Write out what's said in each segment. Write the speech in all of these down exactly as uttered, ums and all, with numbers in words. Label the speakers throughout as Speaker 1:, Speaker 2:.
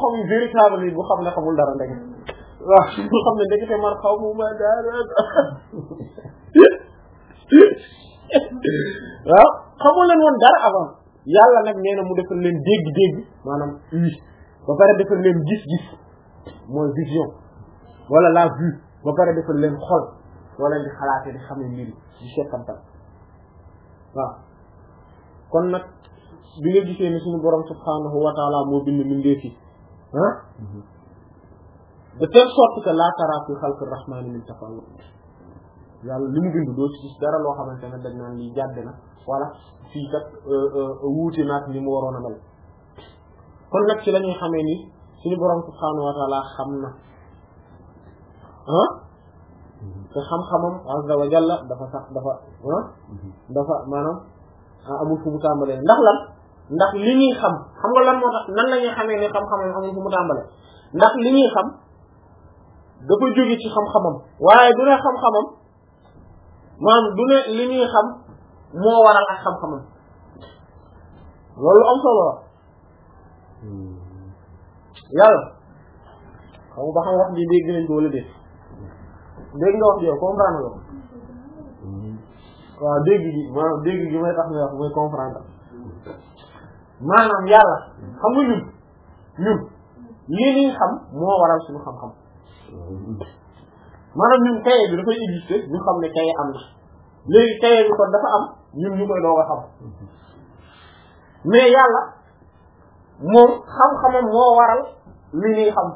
Speaker 1: xam-xam yu véritable yi bu xam ne xamul dara ndeke waaw bu xam ne ndekete man xaw mu ma dara waaw xamul leen woon dara avant yàlla nag nee na mu defal leen dégg-dégg maanaam oui ba pare defal leen gis-gis mooy vision wala la vue ba pare defal leen xol wala di xalaate di xamee mbiri di settantal waaw kon nag bi nga gisee ni suñu borom subhanahu wa taala moo bind mindee fi ah de telle sorte que la tara fi xalqi rahmani min tafawut yàlla li mu bind doo ci gis dara loo xamante ne dañ naan lii jàdd na wala fii kat wuute naat ni mu waroon a mel kon nag ci la ñuy xamee ni suñu borom subhanahu wa taala xam na ah te xam-xamam azza wa jalla dafa sax dafa ah dafa maanaam amul fu mu tàmbalee ndax lan ndax li ñuy xam xam nga lan moo tax nan la ñuy xamee ne xam-xamam amul fu mu tàmbalee ndax li ñuy xam dafa jóge ci xam-xamam waaye du ne xam-xamam maanaam du ne li ñuy xam moo waral ak xam-xamam loolu am solo la yàlla xam nga ba xam wax ji dégg nañ ko wala déet dégg nga wax ji yow comprendre nga waaw dégg gi maanaam dégg gi may tax nga wax mooy comprendre maanaam yàlla xam nga ñun ñun lii nii xam moo waral suñu xam-xam maanaam ñun kaye bi dafay exister ñu xam ne kaye am na léegi kaye bi kon dafa am ñun ñu koy doog a xam mais yàlla moom xam-xamam moo waral li ñuy xam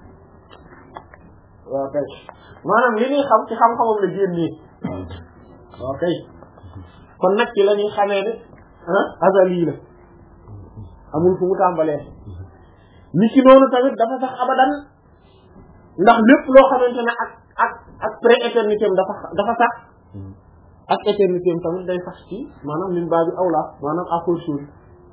Speaker 1: waaw kay maanaam li ñuy xam ci xam-xamam la génnee waaw kay kon nag ci la ñuy xamee ne ah azali la amul fu mu tàmbalee ni ci noonu tamit dafa sax abadan ndax lépp loo xamante ne ak ak ak pré-éternité am dafa dafa sax ak éternité am tamit day sax ci maanaam min baabi awla maanaam à fortiori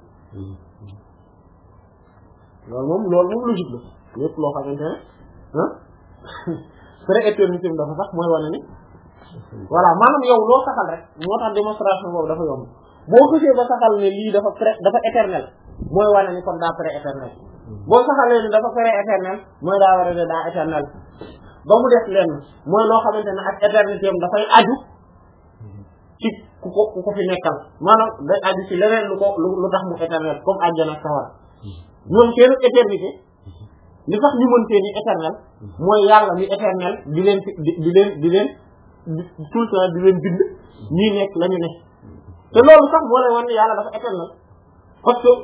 Speaker 1: loolu moom loolu moom logique la lépp loo xamante ne ah pré-éternité am dafa sax mooy wane ni voilà maanaam yow loo saxal rek moo tax démonstration boobu dafa yomb boo xësee ba saxal ne lii dafa pré dafa éternel mooy wane ni kon daa pré-éternel boo saxalee ni dafa pré-éternel mooy daa war a ne daa éternel ba mu def lenn mooy loo xamante ne ak éternité am dafay aju ci ku ko ku ko fi nekkal maanaam day aju ci leneen lu ko lu tax mu éternel comme àjjana ak sawar ñoom seen éternité li tax ñu mën seen i éternel mooy yàlla mi éternel di leen di di leen di leen tout le temps di leen bind ñii nekk la ñu ne te loolu sax moo lay wan ne yàlla dafa éternel parce que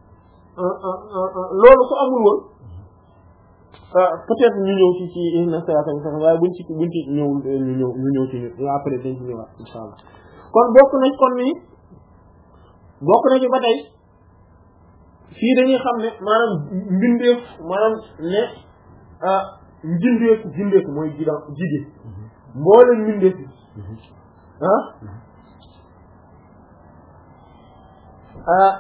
Speaker 1: loolu su amul woon peut-être ñu ñëw ci ci na saatan sax waaye buñ ci buñ ci ñëwul ñu ñëw ñu ñëw ci après dañ ci ñëwaat inshallah kon bokk nañ kon ni bokk na ci ba tey fii dañuy xam ne maanaam mbindeef maanaam ne njindeeku jindeeku mooy jida jide mboolem mbindeef ah ah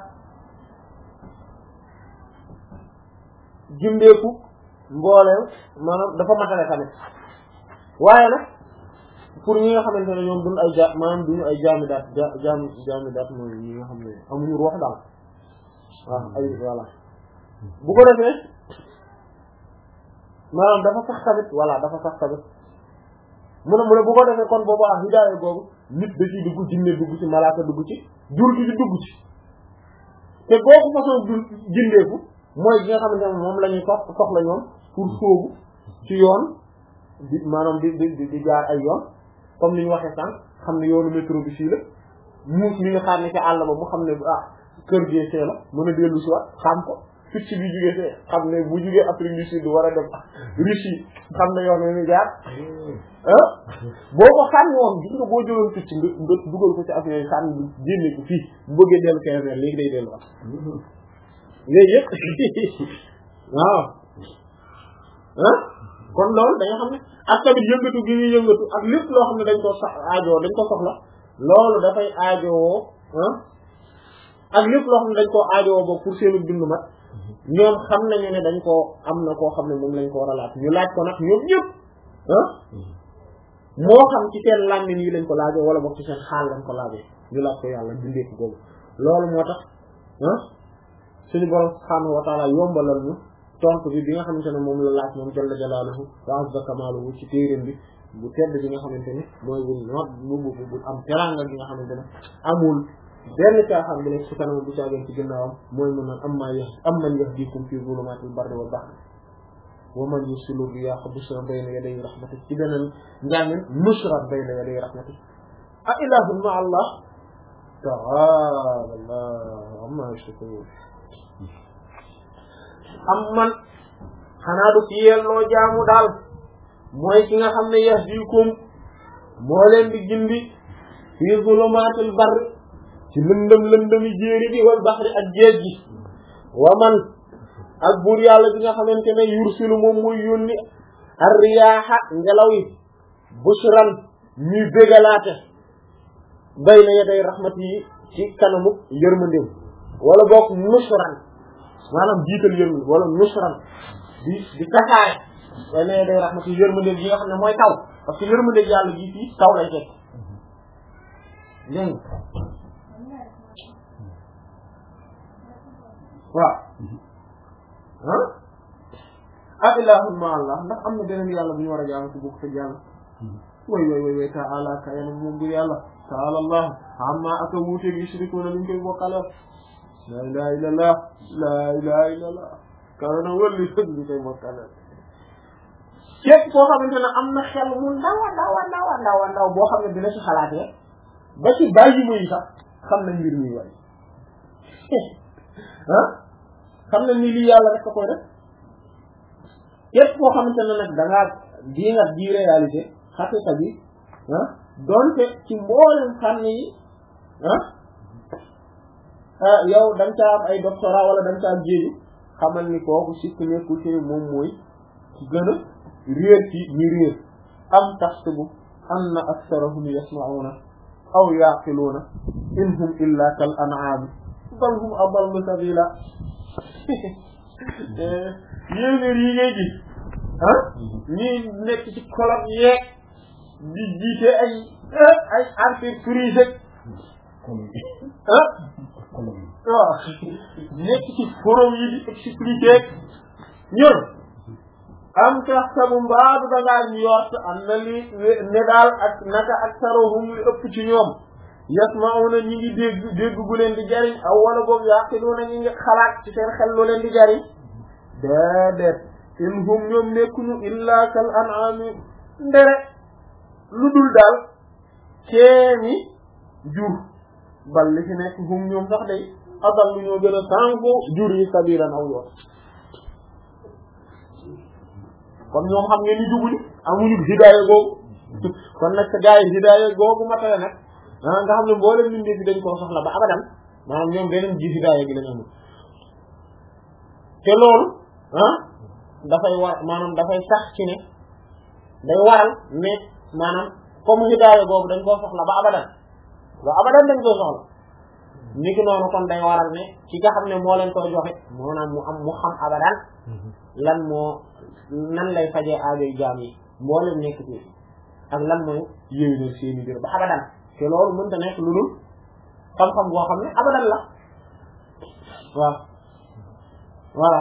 Speaker 1: jindeeku mbooleem maanaam dafa matale tamit waaye nag pour ñi nga xamante ne ñoom duñ ay ja maanaam duñu ay jaami daat ja jaami jaami daat mooy ñi nga xam ne amuñu ruux daal waaw ay voilà bu ko defee maanaam dafa sax tamit voilà dafa sax tamit mu ne mu ne bu ko defee kon boobu ah hidaaya boobu nit da ciy dugg jinne dugg ci malaaka dugg ci jur gi di dugg ci te boobu façon du jindeeku mooy gi nga xamante ne moom la ñuy sox soxla ñoom pour sóobu ci yoon di maanaam di di di jaar ay yoon comme ni ñu waxee sànq xam ne yoonu métro bi fii la muus mi nga xaar ne ci àll ba mu xam ne ah kër gee see la mën a dellu si waat xam ko picc bi jugee see xam ne bu jugee Afrique du Sud war a dem Russie xam ne yoon wi ñu jaar ah boo ko sànni woon gis nga boo jëloon picc nga nga dugal ko ci affaire yi sànni bi génne ko fii bu bëggee dellu quinze heures léegi day delluwaat léegi yëpp waaw ah kon loolu da nga xam ne ak tamit yëngatu gi ñuy yëngatu ak lépp loo xam ne dañ ko sax aajoo dañ ko soxla loolu dafay aajowoo ah ak lépp loo xam ne dañ koo aajowoo ba pour seenu dund mat ñoom xam nañu ne dañ koo am na koo xam ne moom lañ ko war a laaj ñu laaj ko nag ñoom ñëpp ah moo xam ci seen làmmiñ yi lañ ko laajoo wala boog ci seen xaal lañ ko laajee ñu laaj ko yàlla dundee ko googu loolu moo tax ah suñu borom subhaanahu wa taala yombalal ñu tontu bi bi nga xamante ne moom la laaj moom jalla jalaaluhu wa azza kamaaluhu ci téeréem bi bu tedd bi nga xamante ne mooy bu noot bu bu bu am teranga bi nga xamante ne amul benn caaxaan bi nekk ci kanam bu caageen ci ginnaawam mooy mun naan am maa yah am man yahdiikum fii zuluumaatil barri wal bahri wa man yursilu riyaaha bushran bayna yaday rahmatihi ci beneen njàngin nushran bayna yaday rahmatihi a ilaahun ma'a Allah ta'aala Allahu ammaa yushrikuun am man xanaa du ci yelloo jaamu daal mooy ki nga xam ne yahdiikum moo leen di gindi fii zulumaatil barri ci lëndëm lëndëmi jéeri bi wal baxri ak géej gi wa man ak buur yàlla bi nga xamante ne yursilu moom muy yónni ar-riyaaha ngelaw yi bushran ñuy bégalaate bayna yaday rahmat yi ci kanamu yërmandeem wala boog nushran maanaam jiital yërmande wala nushran di di tasaare bayna yaday rahmat yi yërmandeem yi nga xam ne mooy taw parce que yërmandeem yàlla gi fii taw lay teg dégg waaw ah ah ilaahun ma Allah ndax am na beneen yàlla bu ñu war a jaamu ci bokk te yàlla way way way way ta'ala ka yàlla moom bu yàlla ta'ala Allah amma aka wuuteeg yushrikuuna luñ koy bokkale la ilaha illallah la ilaha illallah kaw na wëlli sëg luñ koy bokkale képp koo xamante ne am na xel mu ndaw a ndaw a ndaw a ndaw a ndaw boo xam ne dina ci xalaatee ba ci bàyyi muy sax xam nañ mbir mi way ah xam nañ ni lii yàlla rek ko koy def képp koo xamante ne nag da ngaa di nga di réalité xaqiqa bi ah donte ci mboolem fànn yi ah yow da nga caa am ay doctorat wala da nga caa jéegi xamal ni kooku sikk nekkul ci moom mooy ci gën a réer ci ñi réer am taxsabu anna aktharahum yasma'una aw yaqiluna in hum illa kal an'am bal hum adallu sabila yéenéer yi ngay gis ah ñii nekk ci kolom yeeg di jiite ay ay entreprise ah waaw nekk ci forum yi di expliquer ñun am tax sabu mbaadu da ngaa njort am na li ne daal ak naka ak sarohum li ëpp ci ñoom yasma'una ñi ngi dégg dégg gu leen di jariñ aw wala boobu yaqiluna ñi ngi xalaat ci seen xel lu leen di jariñ déedéet in hum ñoom nekkuñu illa kal an'ami ndere lu dul daal keeni jur bal li fi nekk hum ñoom sax day adal lu ñoo gën a sànku jur yi sabiran aw yoon kon ñoom xam ngeen ni jubuñu amuñu hidaaya googu kon nag sa gaa yi hidaaya googu matale nag ah nga xam ne mboolem nit ñi dañ koo soxla ba abadan maanaam ñoom beneen ji hidaaya gi lañ amul te loolu ah dafay war maanaam dafay sax ci ne day waral ne maanaam comme hidaaya boobu dañ koo soxla ba abadan ba abadan dañ koo soxla niki noonu kon day waral ne ci nga xam ne moo leen koy joxe maanaam mu am mu xam abadan lan moo nan lay fajee aajoy jaam yi mboolem nekk ci ak lan mooy yéwénal seeni biir ba abadan te loolu mënta nekk lu dul xam-xam boo xam ne abadan la waaw voilà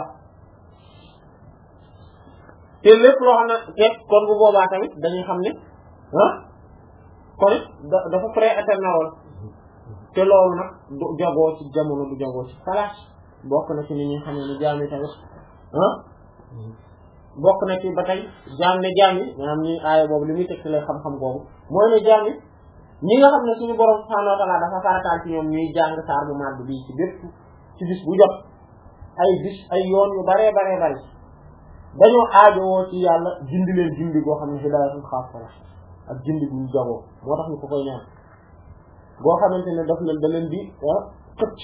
Speaker 1: te lépp loo xam ne te kon bu boobaa tamit dañuy xam ne ah kon dafa pré-éternel te loolu nag du jagoo ci jamono du jagoo ci place bokk na ci ni ñuy xam ne ni jaam yi tamit ah bokk na ci ba tey jaam ne jaam yi maanaam ñi aaya boobu li muy teg ci lay xam-xam boobu mooy ne jaam yi ñi nga xam ne suñu borom subhaanahu wa ta'aala dafa farataal ci ñoom ñuy jàng saar bu màgg bii ci bépp ci bis bu jot ay bis ay yoon yu baree baree bari dañoo aajowoo ci yàlla jindi leen jindi goo xam ne hidaayatul xaassa la ak jindi bu ñu jagoo moo tax ñu ko koy ñaan boo xamante ne daf leen da leen di xëcc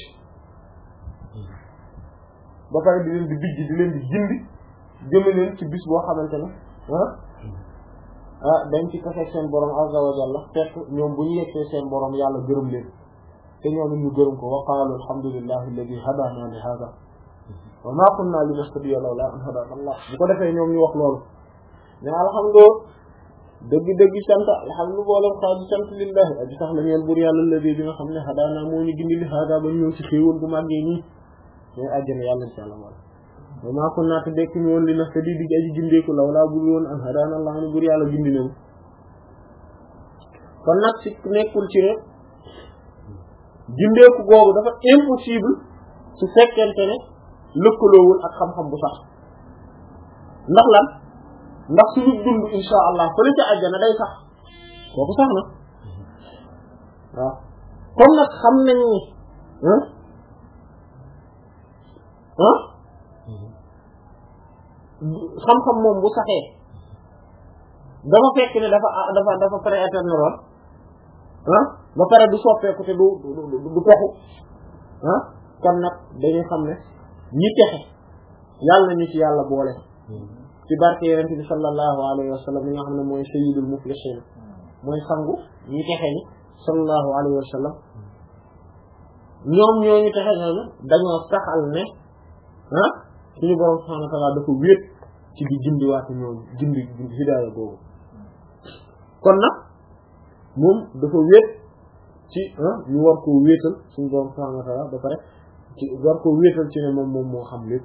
Speaker 1: ba pare di leen di bijj di leen di jindi jëme leen ci bis boo xamante ne ah ah dañ ci tase seen borom azza wa jalla fekk ñoom bu ñu yegsee seen borom yàlla gërëm leen te ñoom ñu gërëm ko wa qaalu alhamdulillahi alladhi hadana li hada wa ma kunna linahtadiya lawla an hadana Allah bu ko defee ñoom ñu wax loolu mais alhamdulillah dëgg-dëgg sant alhamdulillah boolem xaaju sant lillahi aji sax la ñeen bur yàlla alladhi bi nga xam ne hadana moo ñu gindi li hada ba ñëw ci xéewal bu màggee nii mais àjjana yàlla insha Allah wa maa kunnaa te dekk ñu woon li nahtadii di aji gindeeku lawlaa bul woon an hadaana Allah ni bur yàlla gindi nañu kon nag ci nekkul ci ne gindeeku googu dafa impossible su fekkente ne lëkkaloowul ak xam-xam bu sax ndax lan ndax suñu dund insha allah fële ca àjjana day sax kooku sax na waaw comme nag xam nañ ni ah ah xam-xam moom bu saxee dafa fekk ne dafa dafa dafa prééternel woon ah ba pare du soppeeku te du du du toxu ah kon nag dañuy xam ne ñi texe yàlla nañu ci yàlla boole ci barke yonent bi sallallahu alayhi wa sallam mi nga xam ne mooy sayyidul muflihin mooy sangu ñi texe ni sallallahu alayhi wa sallam ñoom ñooñu texe ñooñu dañoo saxal ne ah suñu borom subhanahu wa ta'ala dafa wéet ci di gindiwaate ñooñu gindi hidaaya boobu kon nag moom dafa wéet ci ñu war koo wéetal suñu borom subhanahu wa ta'ala ba pare ci war koo wéetal ci ne moom moom moo xam lépp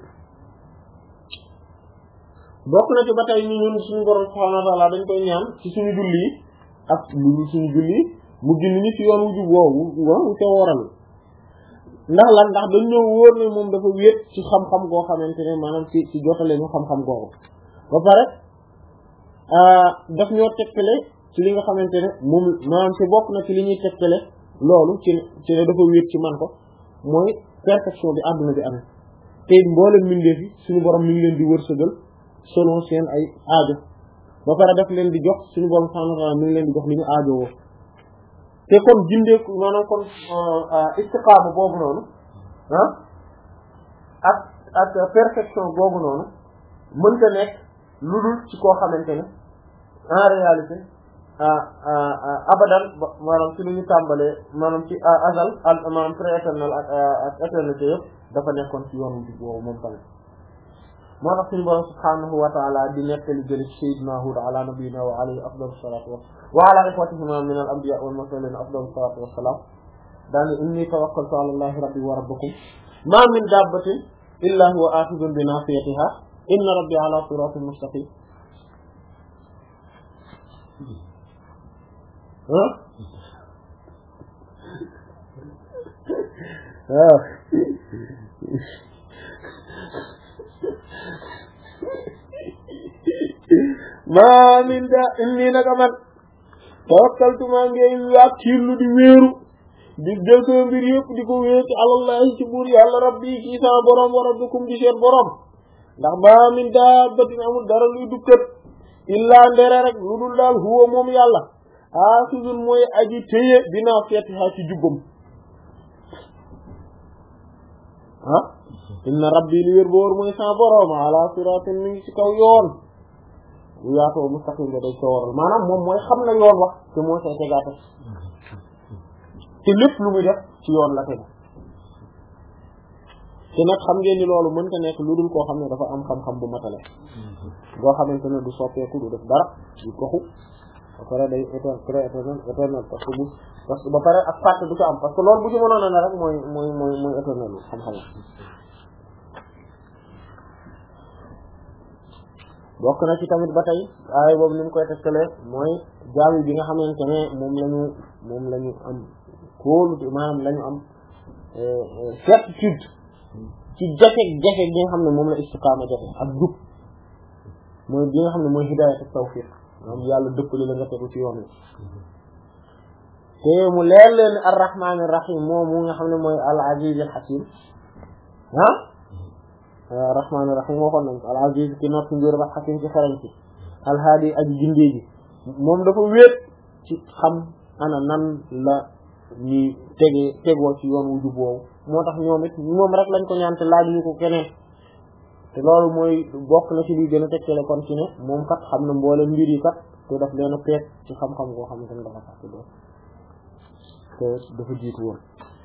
Speaker 1: bokk na ci ba tey ñu ñun suñu borom subhanahu wa ta'ala dañ koy ñaan ci suñu julli yi ak lu suñu julli mu gindi ñu ci yoon wu jub woowu waaw te waral ndax lan ndax dañ ñëw wóor ne moom dafa wéet ci xam-xam goo xamante ne maanaam ci ci jotale ñu xam-xam googu ba pare daf ñoo tegtale ci li nga xamante ne moom maanaam ci bokk na ci li ñuy tegtale loolu ci ci ne dafa wéet ci man ko mooy perfection bi àdduna bi amee te mboolem mbindeef yi suñu borom mi ngi leen di wërsëgal selon seen ay aajo ba pare daf leen di jox suñu borom subhanahu wa ta'ala mi ngi leen di jox li ñu aajo woo te kon gindeeku maanaam kon istiqaama boobu noonu ah ak ak perfection boobu noonu mënta nekk lu dul ci koo xamante ne en réalité abadan maanaam ci lu ñu tàmbalee maanaam ci azal al maanaam prééternel ak ak éternité yëpp dafa nekkoon ci yoon bi boobu moom tamit moo tax suñu borom subhanahu wa ta'ala di nettali jëli ci sayyidina Hud ala nabiyyina wa alayhi afdalu salatu wa wa ala ikhwatihima min al anbiya wal mursalin afdalu salatu wa salam daani inni tawakkaltu ala allahi rabbi wa rabbikum ma min dabbatin illa huwa akhidhun bi nasiyatiha inna rabbi ala siratin mustaqim ah maa min da inni naka man tawakkaltu maa ngi wàkkirlu di wéeru di jël sama mbir yëpp di ko wéeru ci alallahi ci buur yàlla rabbi kii sama borom wa rabbikum di seen borom ndax maa min dabbatin amul dara luy dukkat illaa ndere rek lu dul daal huwa moom yàlla aasizun mooy aji téye dinaa feetiha ci jubbam ah inna rabbi li wér boor mooy sama borom ala siratin mi ngi ci kaw yoon bu yaatoo mustaqim ba day sooral maanaam moom mooy xam na yoon wax te moo say tegaate te lépp lu muy def ci yoon la tegu te nag xam ngeen ni loolu mënta nekk lu dul koo xam ne dafa am xam-xam bu matale boo xamante ne du soppeeku du def dara du toxu ba pare day éternel éternel parce que bu parce que ba pare ak fàtte du ko am parce que loolu bu ci mënoon a ne rek mooy mooy mooy mooy éternel xam-xam bokk na ci tamit ba tey aay boobu ni mu koy tegtalee mooy jaam bi nga xamante ne moom lañu moom la ñu am kóolu maanaam la ñu am certitude ci jafe-jafe gi nga xam ne moom la istiqaama jafe ak jub mooy bi nga xam ne mooy hidaayat ak tawfiq maanaam yàlla dëppale la nga tegu ci yoon wi te mu leer leen ar-rahmaan ar-rahiim moom mu nga xam ne mooy al-aziz al-hakim ah rahmaan ar-rahiim waxoon nañ ko al-aziz ki not ci njur ba hakim ci xarañ ci al-haadi aji gindee ji moom dafa wéet ci xam ana nan la ñi tege tegoo ci yoon wu jub woowu moo tax ñoom it moom rek lañ ko ñaan te laaj ñu ko keneen te loolu mooy bokk na ci li gën a tegtale kon ci ne moom kat xam na mboole mbir yi kat te daf leen a peet ci xam-xam goo xam ne dafa sax do te dafa jiitu woon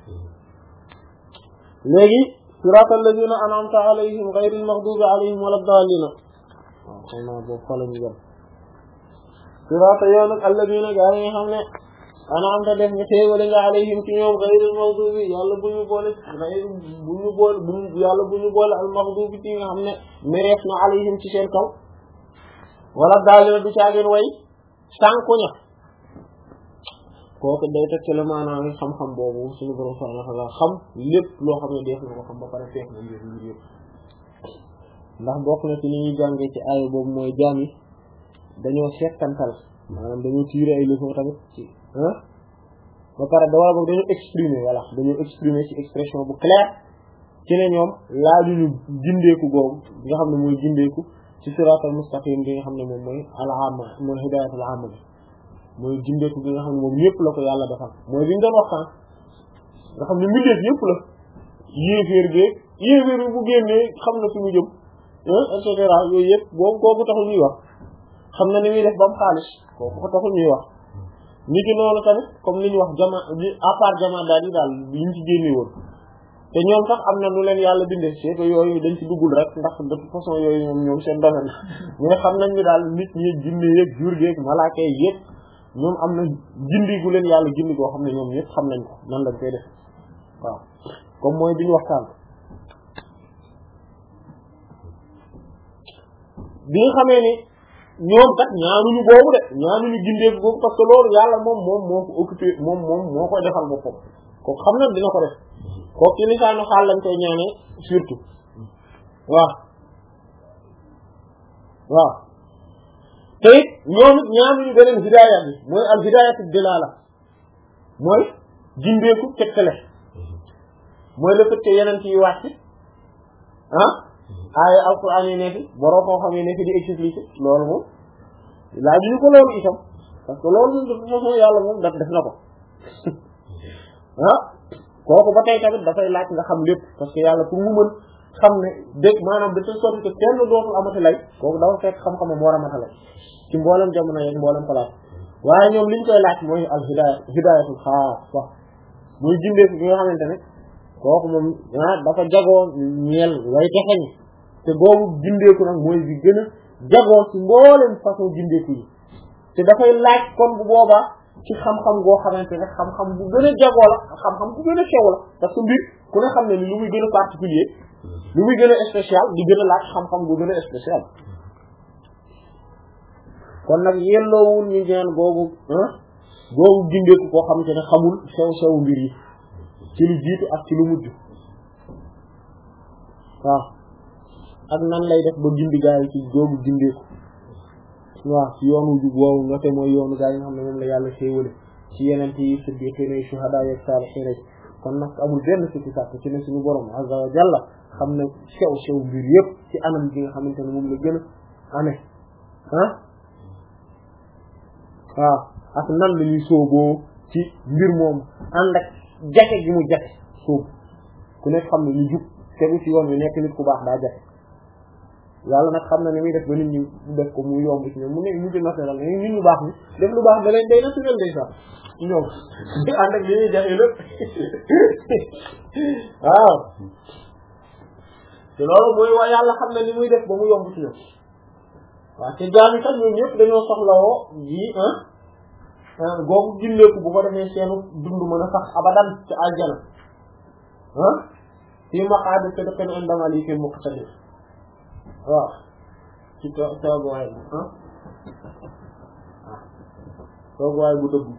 Speaker 1: léegi siraatal lazina an'amta alayhim ghayril maghdubi alayhim walad daalliin waaw xam naa boobu fa la ñu yem siraata yoon ak alladina gaa yi nga xam ne anaam ta def nga xéewale nga alayhim ci ñoom ghayril maghdubi yàlla bu ñu boole bu ñu boole bu yàlla bu ñu boole al maghdubi ci nga xam ne mereef na alayhim ci seen kaw wala daal du caageen way sànku ña kooku day teg ci la maanaam xam-xam boobu suñu borom subhanahu wa ta'ala xam lépp loo xam ne def na ko xam ba pare fekk na mbir mbir yëpp ndax bokk na ci li ñuy jàngee ci aaya boobu mooy jaam yi dañoo seetantal maanaam dañoo tirer ay leçons tamit ci ah ba pare dawal boobu dañoo exprimer voilà dañoo exprimer ci expression bu claire ci ne ñoom laajuñu gindeeku googu nga xam ne mooy gindeeku ci siraatal mustaqim bi nga xam ne moom mooy al-amma mooy hidayatul amma bi mooy gindeeku bi nga xam ne moom ñëpp la ko yàlla defal mooy bi ñu doon waxtaan nga xam ne mbindeef yëpp la yéeféer geeg yéeféer bi bu génnee xam na fi mu jëm et cetera yooyu yëpp boobu kooku taxul ñuy wax xam na ni muy def ba mu xaalis kooku ko taxul ñuy wax nit ki noonu tamit comme li ñu wax jama à part jama daal yi daal yi ñu ci génne woon te ñoom sax am na lu leen yàlla bindee c'est que yooyu dañ ci duggul rek ndax de toute façon yooyu ñoom ñoom seen domaine mais xam nañ ni daal nit ñi jinne yeeg jur geeg malaaka yi yëpp ñoom am na gindi gu leen yàlla gindi koo xam ne ñoom ñëpp xam nañ ko nan lañ koy def waaw comme mooy bi ñu waxtaan bi nga xamee ni ñoom kat ñaanuñu boobu de ñaanuñu gindeeku boobu parce que loolu yàlla moom moom moo ko occupé moom moom moo koy defal boppam kooku xam na dina ko def kooku ci lisaanu xaal lañ koy ñaanee surtout waaw waaw te it ñoom it ñaanuñu beneen hidaaya bi mooy al hidaayatu dilala mooy gindeeku tegtale mooy le fait que yeneen ci wàcc ah aaya alquran yi nekk boroo koo xam ne nekk di expliquer loolu moom laajuñu ko loolu itam parce que loolu moom de toute façon yàlla moom daf def na ko ah kooku ba tey tamit dafay laaj nga xam lépp parce que yàlla pour mu mën xam ne dégg maanaam de telle sorte que kenn dootul amati lay kooku dafa fekk xam-xamam war a matale ci mboolem jamono yeeg mboolem place waaye ñoom liñ koy laaj mooy al hidaaya hidaayatul xaassa muy jindeeku bi nga xamante ne kooku moom ah dafa jagoo ñeel way texeñ te boobu jindeeku nag mooy bi gën a jagoo ci mboolem façon jindeeku yi te dafay laaj kon bu boobaa ci xam-xam goo xamante ne xam-xam bu gën a jagoo la xam-xam bu gën a sew la parce que mbir ku ne xam ne ni lu muy gën a particulier lu muy gën a spécial di gën a laaj xam-xam bu gën a spécial kon nag yelloowul ñu ñaan googu ah googu jindeeku koo xamante ne xamul sew sew mbir yi ci lu jiitu ak ci lu mujj waaw ak nan lay def ba gindi gaa yi ci googu gindeeku waaw ci yoonu jub woowu nga te mooy yoonu gaa yi nga xam ne moom la yàlla xéewale ci yeneen yi siddiqiina yi shuhadaa yi saalihiina yi kon nag amul benn sikki sàkk ci ne suñu borom azza wa jalla xam ne sew sew mbir yëpp ci anam gi nga xamante ne moom la gën a amee ah waaw ak nan la ñuy sooboo ci mbir moom ànd ak jafe gi mu jafe soobu ku nekk xam ne ñu jub tegu ci yoon wi nekk nit ku baax daa jafe yàlla nag xam na ni muy def ba nit ñi def ko mu yomb ci ñoom mu ne ñu di naturel nit ñu baax ni def lu baax da leen day naturel day sax ñoom di ànd ak li ñuy jafe lépp waaw te loolu mooy waa yàlla xam na ni muy def ba mu yomb ci ñoom waaw te jaami kat ñoom ñëpp dañoo soxlawoo ji ah googu gindeeku bu ko defee seenu dund mën a sax abadan ci aljana ah fii maqaadi sidqin inda malikin muqtadir waaw ci tooguwaay bi ah tooguwaay bu dëgg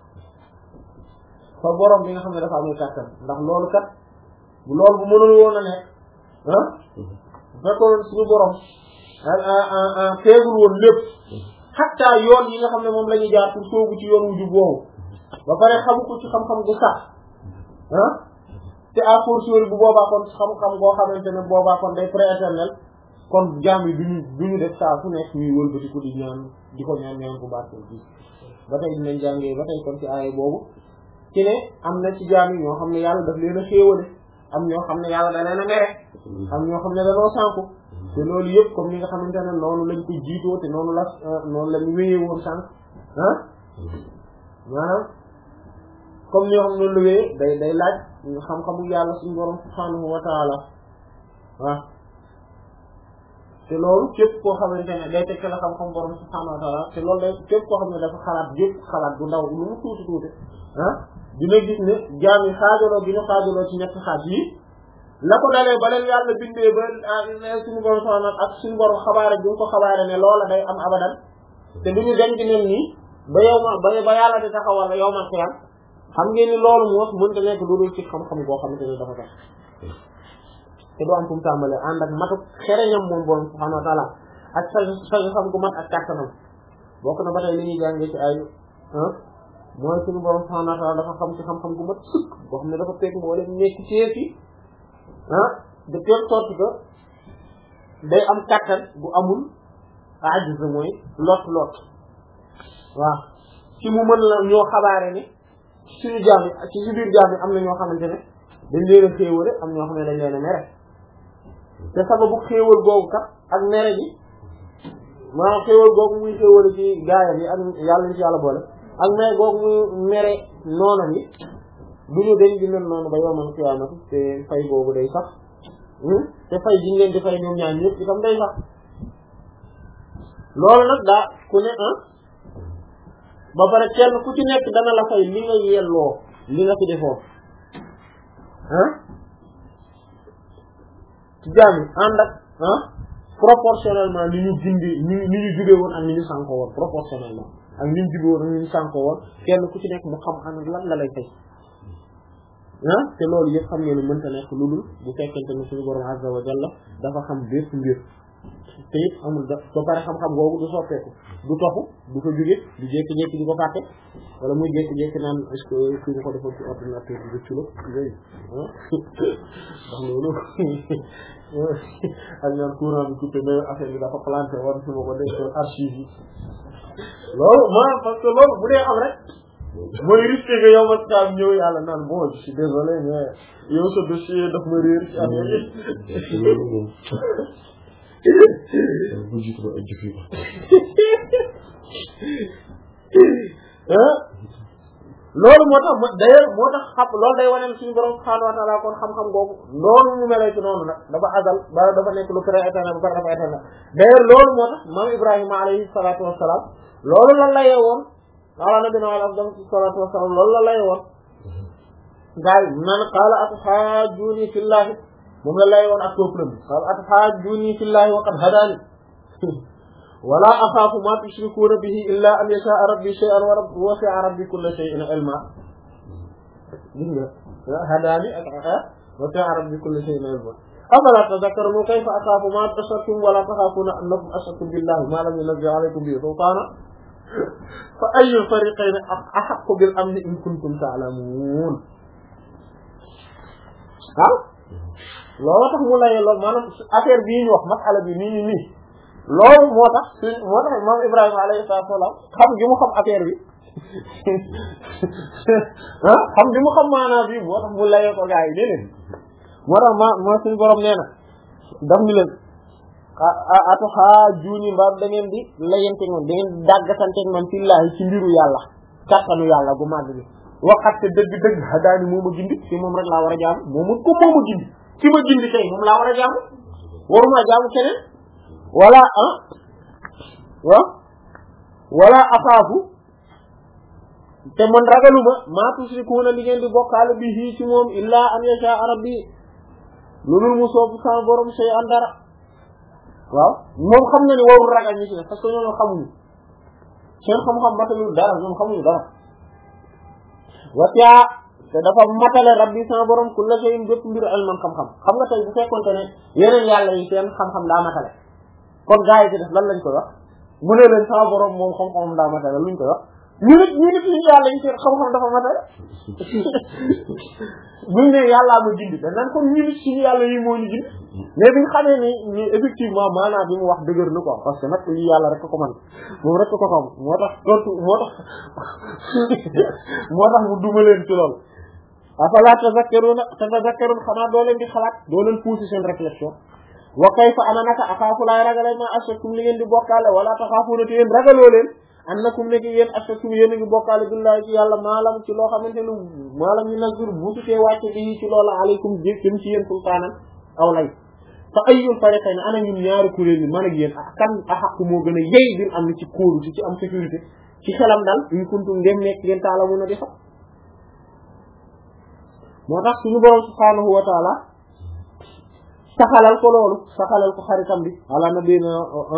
Speaker 1: fa borom bi nga xam ne dafa amul kàttan ndax loolu kat bu loolu bu mënul woon a nekk ah fekkoon suñu borom teegul woon lépp xatta yoon yi nga xam ne moom la ñuy jaar pour soobu ci yoon wu jub woowu ba pare xamu ko ci xam-xam gu sax ah te à fortiori bu boobaa kon xam-xam goo xamante ne boobaa kon day prééternel kon jaam yi duñu duñu def saa fu nekk ñuy wëlbati ko di ñaan di ko ñaan ñaan bu barkeel bi ba tey dinañ jàngee ba tey kon ci aaya boobu ci ne am na ci jaam yi ñoo xam ne yàlla daf leen a xéewale am ñoo xam ne yàlla da leen a mere am ñoo xam ne dañoo sànku te loolu yëpp comme ni nga xamante ne noonu lañ ko jiitoo te noonu la noonu lañ wéyee woon sànq ah maanaam comme ñoo xam noonu la wéyee day day laaj xam-xamu yàlla suñu borom subhanahu wa taala waaw te loolu képp koo xamante ne day tekk la xam-xam borom subhaanahu wa ta'ala te loolu day képp koo xam ne dafa xalaat yëpp xalaat bu ndaw lu mu tuuti tuuti ah dina gis ne jaam yi xaajaloo gi ñu xaajaloo ci ñetti xaaj yi la ko dalee ba leen yàlla bindee ba suñu borom subhaanahu ak suñu borom xabaare bi ñu ko xabaare ne loola day am abadan te duñu denc nen nii ba yow ma ba ba yàlla di taxawal la yow ma xiyam xam ngeen ni loolu mu wax mënta nekk lu dul ci xam-xam boo xamante ne dafa tax te du am fu mu tàmbalee ànd ak matu xereñam moom borom subhaanahu wa ta'ala ak sa sa xam gu mat ak kàttanam bokk na ba tey li ñuy jàngee ci ay ah mooy suñu borom subhaanahu wa ta'ala dafa xam ci xam-xam gu mat sëkk boo xam ne dafa teg moo leen nekk ci yëf yi ah de telle sorte que day am kàttan bu amul ajiz mooy lot lot waaw ci mu mën la ñoo xabaare ni suñu jaam yi ci si biir jaam yi am na ñoo xamante ne dañ leen a xéewale am ñoo xam ne dañ leen a mere te sababu xéewal googu kat ak mere bi maanaam xéewal googu muy xéewale ci gaayam yi ak yàlla ñu ci yàlla boole ak mere googu muy mere noonam yi du ñu dañ di mel noonu ba yowmal qiyaamati te fay googu day sax te fay ji ngeen di fay ñoom ñaar ñëpp itam day sax loolu nag daa ku ne ah ba pare kenn ku ci nekk dana la fay li nga yelloo li nga fi defoo ah ci jaam yi ànd ak ah proportionnellement ni ñu gindi ni ni ñu jugee woon ak ni ñu sànkoo woon proportionnellement ak ni ñu jugee woon ak ni ñu sànkoo woon kenn ku ci nekk mu xam ana lan la lay fay ah te loolu yëpp xam ngeen ne mënta nekk lu dul bu fekkente ne suñu borom azza wa jalla dafa xam bépp mbir te it amul da ba pare xam-xam googu du soppeeku du toxu du ko jóge du jékki-jékki di ko fàtte wala muy jékki-jékki naan est-ce que fi nga ko defoon ci ordinateur bi rëccu la yooyu ah ndax loolu ak ñaan courant bi coupé na affaire bi dafa planté war fi ma ko def archive yi loolu maanaam parce que loolu bu dee am rek mooy risque que yow ma saa ñëw yàlla naan bon je suis désolé mais yow sa dossier daf ma réer ci affaire yi
Speaker 2: bu jiitu ay jëf yi
Speaker 1: loolu moo tax d'ailleurs moo tax xam loolu day wane suñu borom subhaanahu wa ta'ala kon xam-xam googu noonu mu melee ci noonu nag dafa azal ba dafa nekk lu pré-éternel ba pare dafa éternel d'ailleurs loolu moo tax maam Ibrahima alayhi salaatu wassalaam loolu la layee woon ala nabina wala afdal salaatu wassalaam loolu la layee woon gaay naan qaala atuhaajjuuni fillaahi moom la lay woon ak peuple bi qaala atuhaajjuuni fillaahi wa qad hadaani wala axaafu maa tushrikuuna bihi illaa an yashaa'a rabbii shay'an wa rabbi wasi'a rabbii kulla shay'in ilmaa gis nga hadaani ak wasi'a rabbii kulla shay'in ilmaa afalaa tadhakkaruun kayfa axaafu maa ashraktum wa laa taxaafuuna annakum ashraktum billaahi maa lam yunazzil alaykum bihi sultaanan fa ayyul fariqayni ahaqqu bil amni in kuntum ta'lamuun waaw loolu tax mu layee loolu maanaam affaire bii ñu wax masala bi nii nii nii loolu moo tax suñ moo tax moom Ibrahima alayhi salaatu wa salaam xam gi mu xam affaire bi ah xam gi mu xam maanaam bi moo tax mu layee ko gaa yi nee leen moo tax ma moo suñu borom nee na daf ni leen atuhaajjuuni mbaa da ngeen di layante man da ngeen di dàggasanteeg man fillaahi ci mbiru yàlla kattanu yàlla gu màgg bi waxatte dëgg-dëgg hadaani moo ma gindi ci moom rek laa war a jaamu moo ma ko moo ma gindi ci ma gindi tey moom laa war a jaamu waruma jaamu keneen wala ah waaw wala axaafu te man ragaluma maa tusrikuuna li ngeen di bokkaale bi fii ci moom illaa an yashaa rabbi lu dul mu soobu sama borom sey an dara waaw moom xam na ni warul ragal ñi ci ne parce que ñoom xamuñu seen xam-xam matalul dara ñoom xamuñu dara wasi'a te dafa matale rabbi sama borom kulla shay'in bépp mbir ilman xam-xam xam nga tey bu fekkonte ne yeneen yàlla yi seen xam-xam daa matale kon gaa yi ci def lan lañ koy wax mu ne leen sama borom moom xam-xamam daa matale luñ koy wax ñu nit ñu nit suñu yàlla yi seen xam-xam dafa matale buñ ne yàllaa ma gindi da nan kon ñu nit suñu yàlla yi moo ñu gindi mais biñ xamee ni ni effectivement maanaam bi mu wax dëgër na quoi parce que nag yi yàlla rek ko man moom rek ko xam moo tax tontu moo tax moo tax mu duma leen ci loolu afala tazakkaruna tazakkarun xanaa doo leen di xalaat doo leen pousser seen réflexion wa kayfa ana naka axaafu laay ragale ma ashraktum li ngeen di bokkaale wala taxaafuuna te yéen ragaloo leen annakum nekk yéen ashraktum yéen a ngi bokkaale billahi ci yàlla maalam ci loo xamante ne maalam ñu nazur busutee wàcce bi ci loola aleykum jëm ci yéen sultaanan aw lay fa ayyul fariqayn ana ñun ñaari kuréel yi man ak yéen ak kan axaqu moo gën a yey bi am ni ci kóolu ci ci am sécurité ci xelam dal in kuntum ndem nekk ngeen taala mun a defa moo tax suñu borom subhaanahu wa taala saxalal ko loolu saxalal ko xaritam bi ala nabina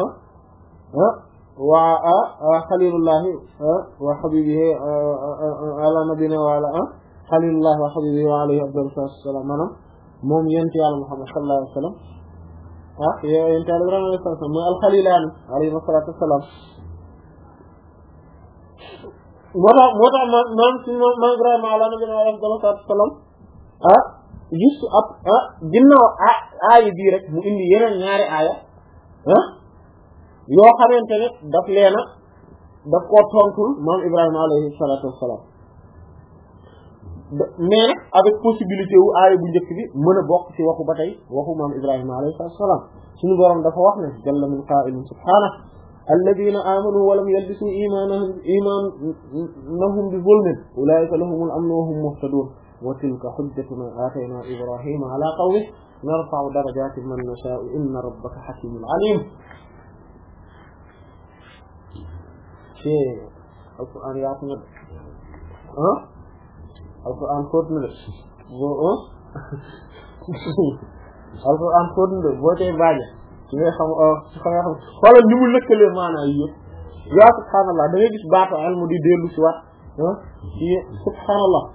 Speaker 1: wa xalilullahi wa habibihi ala nabina wa ala xalilullahi wa habibihi wa alayhi afdalu salaatu wassalaam maanaam moom yent yàlla Muhammad sallallahu alayhi wa sallam ah yent yàlla Ibrahima alayhi salaam mooy alxalilaani alayhi salaatu wassalaam moo tax moo tax ma maam si ma Ibrahima ala nabina wa alayhi salaatu wassalaam ah juste ab ah ginnaaw ah aaya bii rek mu indi yeneen ñaari aaya ah yoo xamante ne daf leena daf koo tontul maam Ibrahima alayhi salaatu wassalaam mais nag avec possibilité wu aaya bu njëkk bi mën a bokk ci waxu ba tey waxu maam Ibrahima alayhi salaatu wassalaam suñu boroom dafa wax ne jalla min qaa'ilin subhaanahu alladhiina aamanuu wa lam yalbisuu iimaanahum iimaanahum bi zulmin ulaa'ika lahumul amnu wa hum muhtaduun wa tilka hujjatunaa aataynaa Ibraahiima alaa qawmihi narfa'u darajaatin man nashaa'u inna rabbaka hakiimun aliim ci alquran yaatu na ah alquran fóot na de boo alquran fóot na de boo tey baaje ci ngay xam ci xam nga xam xoolal ni mu lëkkalee maanaa yi yëpp yaa subhaanallah da ngay gis baatu ilmu di dellu si waat ci subhaanallah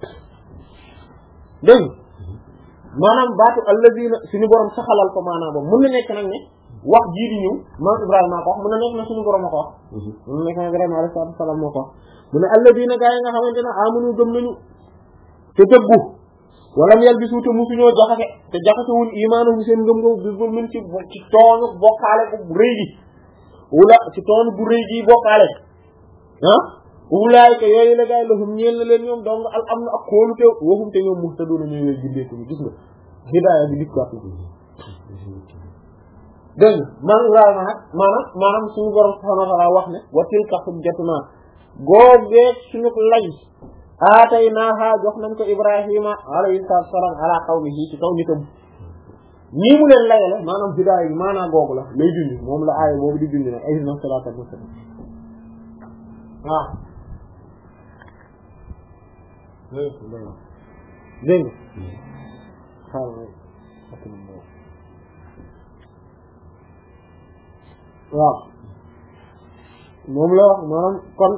Speaker 1: dégg maanaam baatu alladina suñu borom saxalal ko maanaam boobu mën na nekk nag ne wax jii di ñëw maam Ibrahima ko wax mën na nekk na suñu borom a ko wax mën na nekk na Ibrahima alayhi salaatu wa salaam moo ko wax mu ne alladina gaa yi nga xamante ne amanu gëm nañu te dëggu walam yalbisu te musuñoo jaxase te jaxasewul imaanahum seen ngëm-ngëm bi zulmin ci ci toonu bokkaale bu rëy gi wala ci toonu bu rëy gi bokkaale ah ulaayika yooyu la gaay lahum ñeel na leen ñoom donc al am na ak kóolute waxum te ñoom muhtaduna ñooy wéy gindeeku bi gis nga hidaaya bi dikkaat dégg nga man Ibrahima nag maanaam maanaam suñu borom subhaanahu wa ta'aala wax ne wa tilka hujjatunaa googeeg suñu lay aataynaahaa jox nañ ko Ibrahima alayhi salaam ala qawmihi ci kaw nitam ñii mu leen layale maanaam hidaaya bi maanaam googu la lay dindi moom la aaya boobu di dindi nag ihdina siraatal mustaqiim waaw dégg nga waaw moom la wax maanaam kon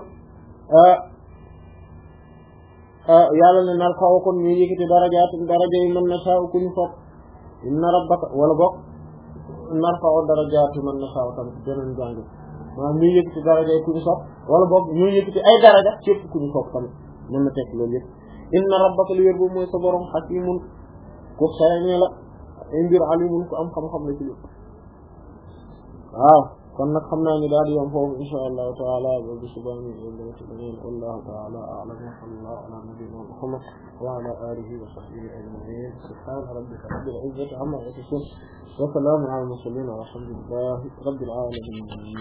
Speaker 1: yàlla ne nar faw kon ñu yëkkati darajaatin daraja yi man nashaa'u ku ñu foog inna rabbaka wala bokk nar faw darajaati man nashaa'u tamit beneen jàng maanaam ñu yëkkati daraja yi ku ñu foog wala bokk ñu yëkkati ay daraja képp ku ñu foog tamit mën na tekk loolu yëpp inna rabbaka li wér boobu mooy sa borom hakiimun ku xereñe la ay mbir alimun ku am xam-xam la ci lépp waaw kon nag xam naa ñu daal di yom foofu insha allahu taala ba bi subhanahu wa ta'ala wallahu ta'ala a'lam wa sallallahu ala nabiyyina muhammad wa ala alihi wa sahbihi ajma'in subhana rabbika rabbil izzati amma yasifun wa salamun ala al-mursalin walhamdulillahi rabbil alamin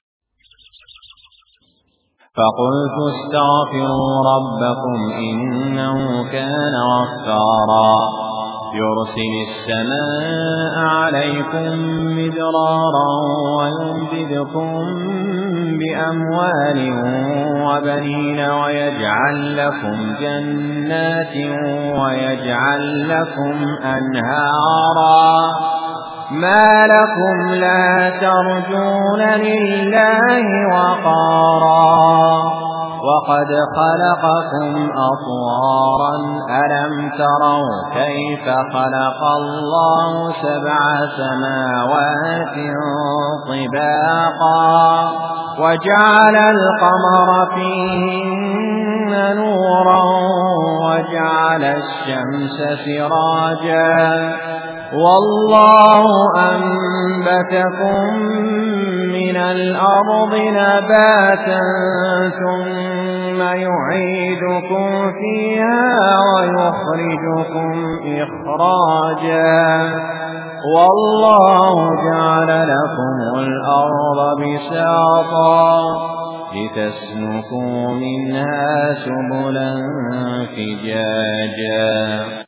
Speaker 2: فقلت استغفروا ربكم إنه كان غفارا يرسل السماء عليكم مدرارا ويمددكم بأموال وبنين ويجعل لكم جنات ويجعل لكم أنهارا ما لكم لا ترجون لله وقارا وقد خلقكم أطوارا ألم تروا كيف خلق الله سبع سماوات طباقا وجعل القمر فيهن نورا وجعل الشمس سراجا والله أنبتكم من الأرض نباتا ثم يعيدكم فيها ويخرجكم إخراجا والله جعل لكم الأرض بساطا لتسلكوا منها سبلا فجاجا